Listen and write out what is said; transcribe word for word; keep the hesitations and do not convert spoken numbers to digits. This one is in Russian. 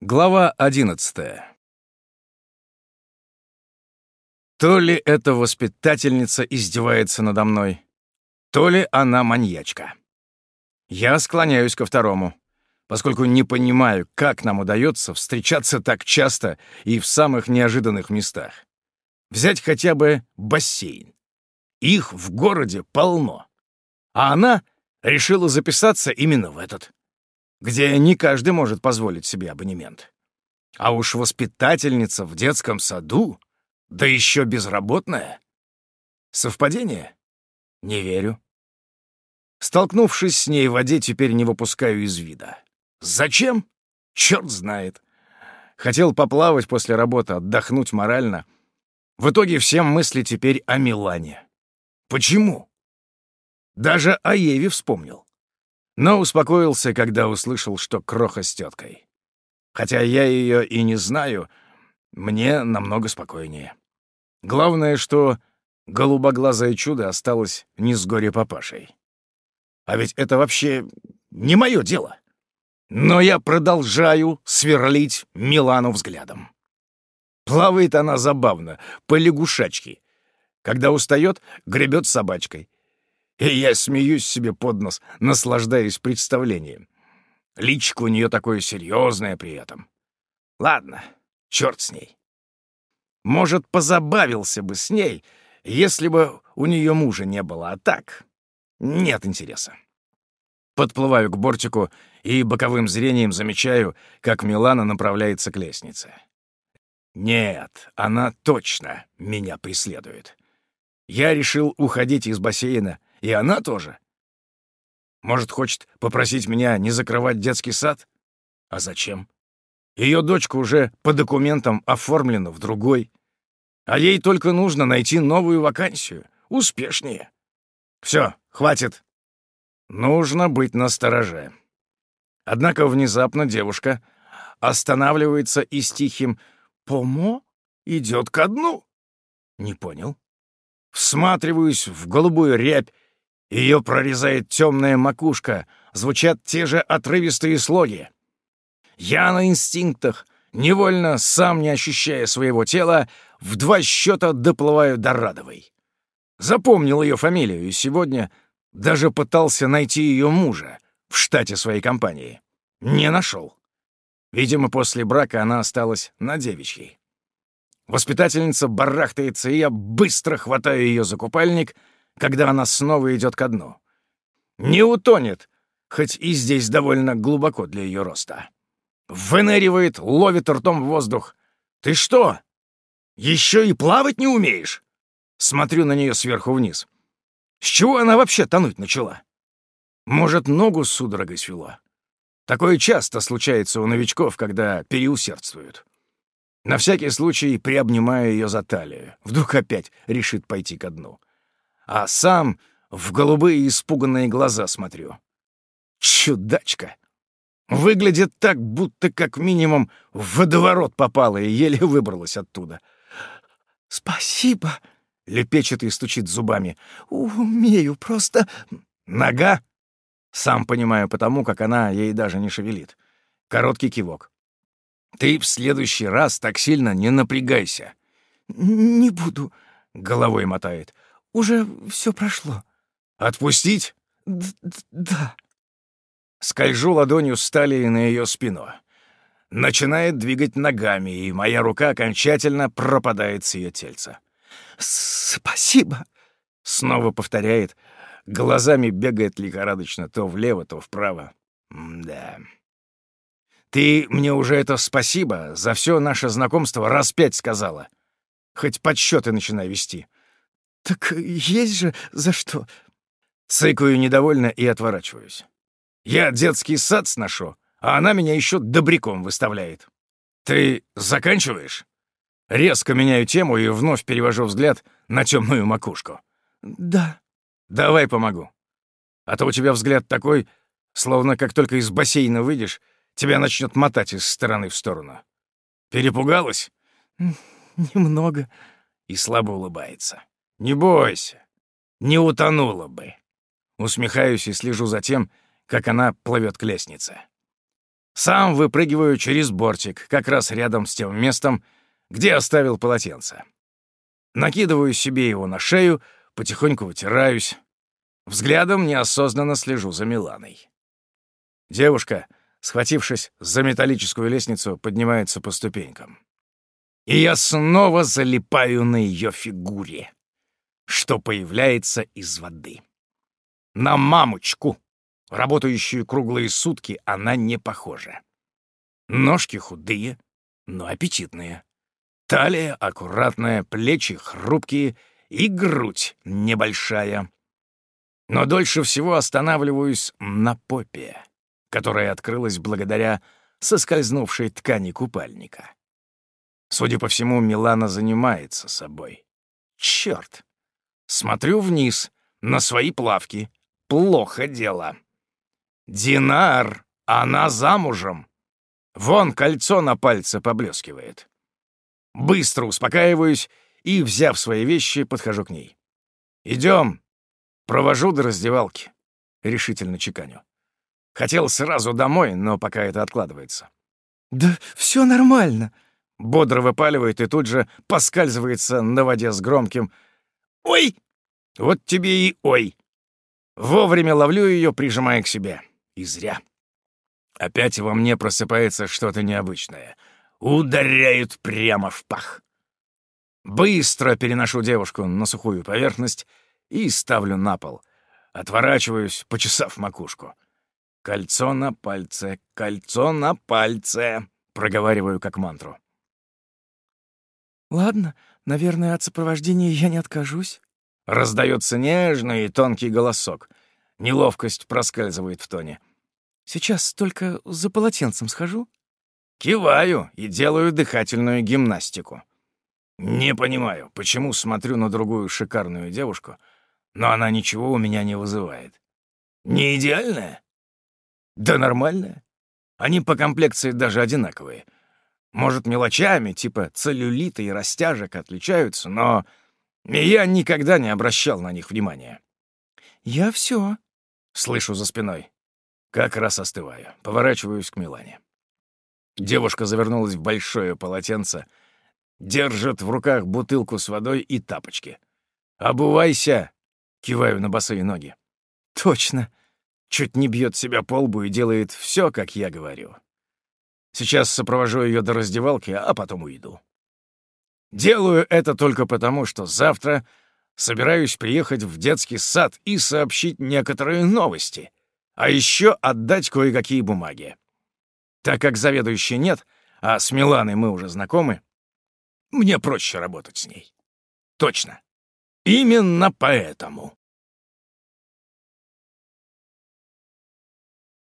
Глава одиннадцатая. То ли эта воспитательница издевается надо мной, то ли она маньячка. Я склоняюсь ко второму, поскольку не понимаю, как нам удается встречаться так часто и в самых неожиданных местах. Взять хотя бы бассейн. Их в городе полно. А она решила записаться именно в этот, где не каждый может позволить себе абонемент. А уж воспитательница в детском саду, да еще безработная. Совпадение? Не верю. Столкнувшись с ней в воде, теперь не выпускаю из вида. Зачем? Черт знает. Хотел поплавать после работы, отдохнуть морально. В итоге все мысли теперь о Милане. Почему? Даже о Еве вспомнил. Но успокоился, когда услышал, что Кроха с теткой. Хотя я ее и не знаю, мне намного спокойнее. Главное, что голубоглазое чудо осталось не с горе-папашей. А ведь это вообще не мое дело. Но я продолжаю сверлить Милану взглядом. Плавает она забавно, по-лягушачьи. Когда устает, гребет собачкой. И я смеюсь себе под нос, наслаждаясь представлением. Личико у нее такое серьезное при этом. Ладно, черт с ней. Может, позабавился бы с ней, если бы у нее мужа не было, а так нет интереса. Подплываю к бортику и боковым зрением замечаю, как Милана направляется к лестнице. Нет, она точно меня преследует. Я решил уходить из бассейна, и она тоже. Может, хочет попросить меня не закрывать детский сад? А зачем? Ее дочка уже по документам оформлена в другой. А ей только нужно найти новую вакансию. Успешнее. Все, хватит. Нужно быть настороже. Однако внезапно девушка останавливается и с тихим «Помо» идет ко дну. Не понял. Всматриваюсь в голубую рябь. Ее прорезает темная макушка, звучат те же отрывистые слоги. Я на инстинктах, невольно, сам не ощущая своего тела, в два счета доплываю до Радовой. Запомнил ее фамилию и сегодня даже пытался найти ее мужа в штате своей компании. Не нашел. Видимо, после брака она осталась на девичьей. Воспитательница барахтается, и я быстро хватаю ее за купальник, когда она снова идет ко дну. Не утонет, хоть и здесь довольно глубоко для ее роста. Выныривает, ловит ртом воздух. «Ты что, еще и плавать не умеешь?» Смотрю на нее сверху вниз. С чего она вообще тонуть начала? Может, ногу судорогой свело? Такое часто случается у новичков, когда переусердствуют. На всякий случай приобнимаю ее за талию. Вдруг опять решит пойти ко дну. А сам в голубые испуганные глаза смотрю. Чудачка! Выглядит так, будто как минимум в водоворот попала и еле выбралась оттуда. «Спасибо!» — лепечет и стучит зубами. «Умею, просто...» «Нога?» Сам понимаю потому, как она ей даже не шевелит. Короткий кивок. «Ты в следующий раз так сильно не напрягайся». «Не буду», — головой мотает. «Уже все прошло». «Отпустить?» Д «Да». Скольжу ладонью с талии на ее спину. Начинает двигать ногами, и моя рука окончательно пропадает с ее тельца. «Спасибо», — снова повторяет. Глазами бегает лихорадочно то влево, то вправо. Да. «Ты мне уже это спасибо за все наше знакомство раз пять сказала. Хоть подсчеты начинай вести». «Так есть же за что». Цыкаю недовольно и отворачиваюсь. Я детский сад сношу, а она меня еще добряком выставляет. «Ты заканчиваешь?» Резко меняю тему и вновь перевожу взгляд на темную макушку. «Да». «Давай помогу. А то у тебя взгляд такой, словно как только из бассейна выйдешь, тебя начнет мотать из стороны в сторону. Перепугалась?» «Немного». И слабо улыбается. «Не бойся, не утонула бы». Усмехаюсь и слежу за тем, как она плывет к лестнице. Сам выпрыгиваю через бортик, как раз рядом с тем местом, где оставил полотенце. Накидываю себе его на шею, потихоньку вытираюсь. Взглядом неосознанно слежу за Миланой. Девушка, схватившись за металлическую лестницу, поднимается по ступенькам. И я снова залипаю на ее фигуре, что появляется из воды. На мамочку, работающую круглые сутки, она не похожа. Ножки худые, но аппетитные. Талия аккуратная, плечи хрупкие и грудь небольшая. Но дольше всего останавливаюсь на попе, которая открылась благодаря соскользнувшей ткани купальника. Судя по всему, Милана занимается собой. Черт! Смотрю вниз, на свои плавки. Плохо дело. Динар, она замужем. Вон кольцо на пальце поблескивает. Быстро успокаиваюсь и, взяв свои вещи, подхожу к ней. «Идем, провожу до раздевалки», — решительно чеканю. Хотел сразу домой, но пока это откладывается. «Да все нормально», — бодро выпаливает и тут же поскальзывается на воде с громким «Ой!» Вот тебе и «ой». Вовремя ловлю ее, прижимая к себе. И зря. Опять во мне просыпается что-то необычное. Ударяют прямо в пах. Быстро переношу девушку на сухую поверхность и ставлю на пол. Отворачиваюсь, почесав макушку. «Кольцо на пальце, кольцо на пальце», — проговариваю как мантру. «Ладно, наверное, от сопровождения я не откажусь». Раздается нежный и тонкий голосок. Неловкость проскальзывает в тоне. «Сейчас только за полотенцем схожу». Киваю и делаю дыхательную гимнастику. Не понимаю, почему смотрю на другую шикарную девушку, но она ничего у меня не вызывает. Не идеальная? Да нормальная. Они по комплекции даже одинаковые. Может, мелочами, типа целлюлита и растяжек, отличаются, но я никогда не обращал на них внимания. «Я все», — слышу за спиной. Как раз остываю. Поворачиваюсь к Милане. Девушка завернулась в большое полотенце, держит в руках бутылку с водой и тапочки. «Обувайся!» — киваю на босые ноги. «Точно!» Чуть не бьет себя по лбу и делает все, как я говорю. Сейчас сопровожу ее до раздевалки, а потом уйду. Делаю это только потому, что завтра собираюсь приехать в детский сад и сообщить некоторые новости, а еще отдать кое-какие бумаги. Так как заведующей нет, а с Миланой мы уже знакомы, мне проще работать с ней. Точно. Именно поэтому.